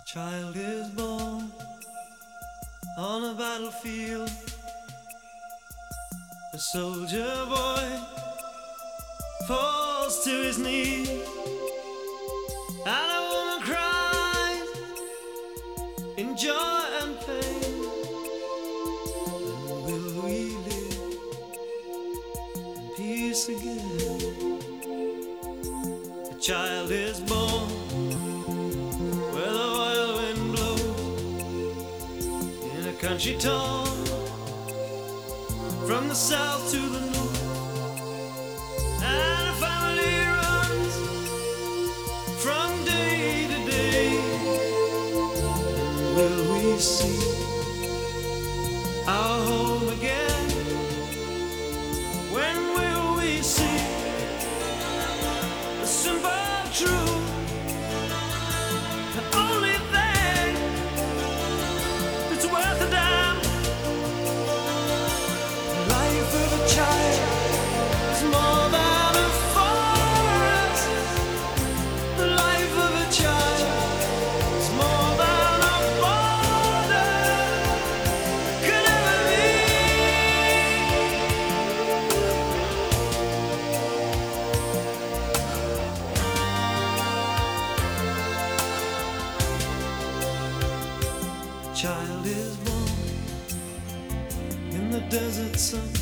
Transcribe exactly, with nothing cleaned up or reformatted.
Child is born on a battlefield, a soldier boy falls to his knees, and a woman cries in joy and pain. And will we live in peace again? A child is born where the wild wind blows, in a country torn from the south to the north, and a family runs from day to day. Will we see our home again? When will we see the simple truth? The only thing that's worth a damn. The life of a child is more than a forest. The life of a child is more than a border could ever be. A child is born in the desert sun,